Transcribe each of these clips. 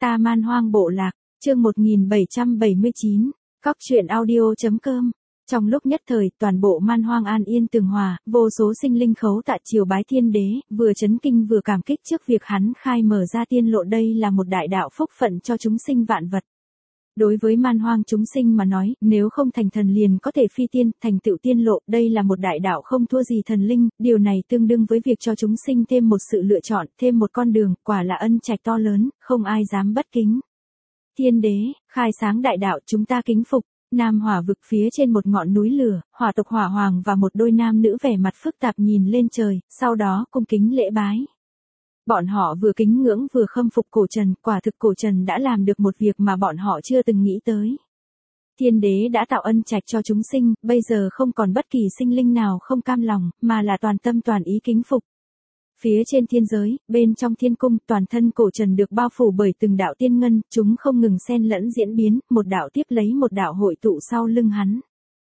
Ta Man Hoang Bộ Lạc, chương 1779, Cóc truyện audio.com. Trong lúc nhất thời, toàn bộ Man Hoang an yên tường hòa, vô số sinh linh khấu tạ triều bái thiên đế, vừa chấn kinh vừa cảm kích trước việc hắn khai mở ra tiên lộ, đây là một đại đạo phúc phận cho chúng sinh vạn vật. Đối với Man Hoang chúng sinh mà nói, nếu không thành thần liền có thể phi tiên, thành tựu tiên lộ, đây là một đại đạo không thua gì thần linh, điều này tương đương với việc cho chúng sinh thêm một sự lựa chọn, thêm một con đường, quả là ân trạch to lớn, không ai dám bất kính. Thiên đế, khai sáng đại đạo, chúng ta kính phục. Nam Hỏa vực phía trên một ngọn núi lửa, hỏa tộc Hỏa Hoàng và một đôi nam nữ vẻ mặt phức tạp nhìn lên trời, sau đó cung kính lễ bái. Bọn họ vừa kính ngưỡng vừa khâm phục Cổ Trần, quả thực Cổ Trần đã làm được một việc mà bọn họ chưa từng nghĩ tới. Thiên đế đã tạo ân trạch cho chúng sinh, bây giờ không còn bất kỳ sinh linh nào không cam lòng, mà là toàn tâm toàn ý kính phục. Phía trên thiên giới, bên trong thiên cung, toàn thân Cổ Trần được bao phủ bởi từng đạo tiên ngân, chúng không ngừng xen lẫn diễn biến, một đạo tiếp lấy một đạo hội tụ sau lưng hắn.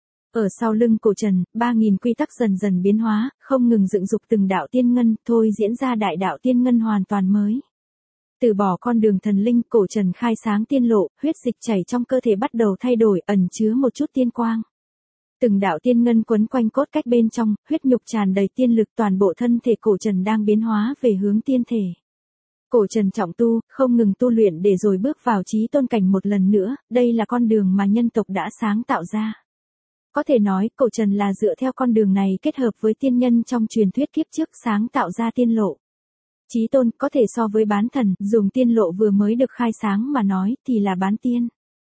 Ở sau lưng Cổ Trần, 3.000 quy tắc dần dần biến hóa, không ngừng dựng dục từng đạo tiên ngân, thôi diễn ra đại đạo tiên ngân hoàn toàn mới. Từ bỏ con đường thần linh, Cổ Trần khai sáng tiên lộ, huyết dịch chảy trong cơ thể bắt đầu thay đổi, ẩn chứa một chút tiên quang. Từng đạo tiên ngân quấn quanh cốt cách bên trong, huyết nhục tràn đầy tiên lực, toàn bộ thân thể Cổ Trần đang biến hóa về hướng tiên thể. Cổ Trần trọng tu, không ngừng tu luyện để rồi bước vào chí tôn cảnh một lần nữa, đây là con đường mà nhân tộc đã sáng tạo ra. Có thể nói, Cổ Trần là dựa theo con đường này kết hợp với tiên nhân trong truyền thuyết kiếp trước sáng tạo ra tiên lộ. Chí tôn có thể so với bán thần, dùng tiên lộ vừa mới được khai sáng mà nói thì là bán tiên.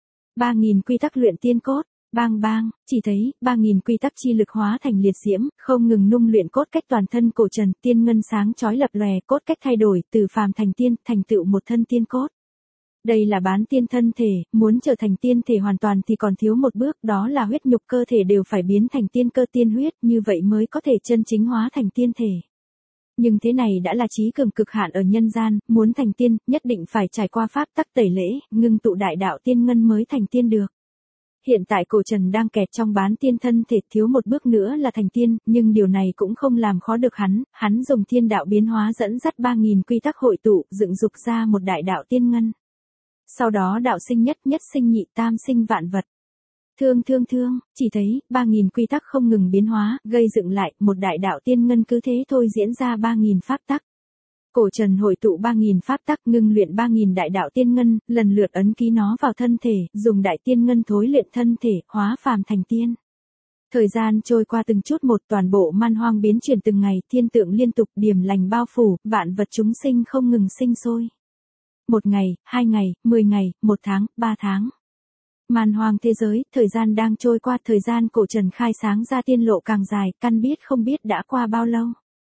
3.000 quy tắc luyện tiên cốt. Bang bang, chỉ thấy, 3.000 quy tắc chi lực hóa thành liệt diễm, không ngừng nung luyện cốt cách toàn thân Cổ Trần, tiên ngân sáng chói lập lòe, cốt cách thay đổi, từ phàm thành tiên, thành tựu một thân tiên cốt. Đây là bán tiên thân thể, muốn trở thành tiên thể hoàn toàn thì còn thiếu một bước, đó là huyết nhục cơ thể đều phải biến thành tiên cơ tiên huyết, như vậy mới có thể chân chính hóa thành tiên thể. Nhưng thế này đã là trí cường cực hạn ở nhân gian, muốn thành tiên, nhất định phải trải qua pháp tắc tẩy lễ, ngưng tụ đại đạo tiên ngân mới thành tiên được. Hiện tại Cổ Trần đang kẹt trong bán tiên thân thể, thiếu một bước nữa là thành tiên, nhưng điều này cũng không làm khó được hắn dùng thiên đạo biến hóa dẫn dắt 3.000 quy tắc hội tụ, dựng dục ra một đại đạo tiên ngân. Sau đó đạo sinh nhất, nhất sinh nhị, tam sinh vạn vật. Thương, chỉ thấy, 3.000 quy tắc không ngừng biến hóa, gây dựng lại, một đại đạo tiên ngân cứ thế thôi diễn ra 3.000 pháp tắc. Cổ Trần hội tụ 3.000 pháp tắc, ngưng luyện 3.000 đại đạo tiên ngân, lần lượt ấn ký nó vào thân thể, dùng đại tiên ngân thối luyện thân thể, hóa phàm thành tiên. Thời gian trôi qua từng chút một, toàn bộ Man Hoang biến chuyển từng ngày, thiên tượng liên tục, điềm lành bao phủ, vạn vật chúng sinh không ngừng sinh sôi. 1 ngày, 2 ngày, 10 ngày, 1 tháng, 3 tháng. Man Hoang thế giới, thời gian đang trôi qua, thời gian Cổ Trần khai sáng ra tiên lộ càng dài, căn biết không biết đã qua bao lâu.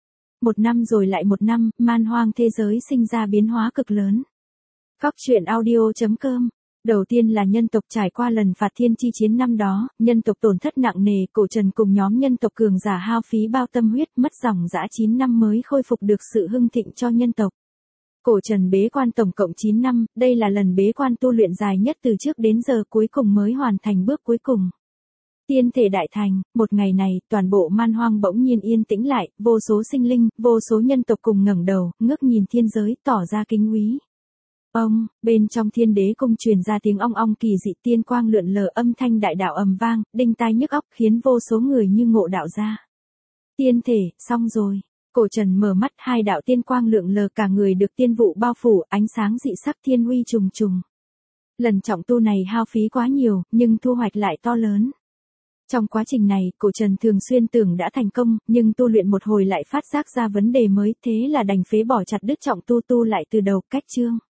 1 năm rồi lại 1 năm, Man Hoang thế giới sinh ra biến hóa cực lớn. Cóc truyện audio.com. Đầu tiên là nhân tộc trải qua lần phạt thiên chi chiến năm đó, nhân tộc tổn thất nặng nề, Cổ Trần cùng nhóm nhân tộc cường giả hao phí bao tâm huyết, mất dòng dã 9 năm mới khôi phục được sự hưng thịnh cho nhân tộc. Cổ Trần bế quan tổng cộng 9 năm, đây là lần bế quan tu luyện dài nhất từ trước đến giờ, cuối cùng mới hoàn thành bước cuối cùng. Tiên thể đại thành, một ngày này, toàn bộ Man Hoang bỗng nhiên yên tĩnh lại, vô số sinh linh, vô số nhân tộc cùng ngẩng đầu, ngước nhìn thiên giới, tỏ ra kính úy. Ông, bên trong thiên đế cung truyền ra tiếng ong ong kỳ dị, tiên quang lượn lờ, âm thanh đại đạo ầm vang, đinh tai nhức óc, khiến vô số người như ngộ đạo ra. Tiên thể, xong rồi. Cổ Trần mở mắt, 2 đạo tiên quang lượn lờ, cả người được tiên vụ bao phủ, ánh sáng dị sắc thiên uy trùng trùng. Lần trọng tu này hao phí quá nhiều, nhưng thu hoạch lại to lớn. Trong quá trình này, Cổ Trần thường xuyên tưởng đã thành công, nhưng tu luyện một hồi lại phát giác ra vấn đề mới, thế là đành phế bỏ chặt đứt trọng tu lại từ đầu, cách chương.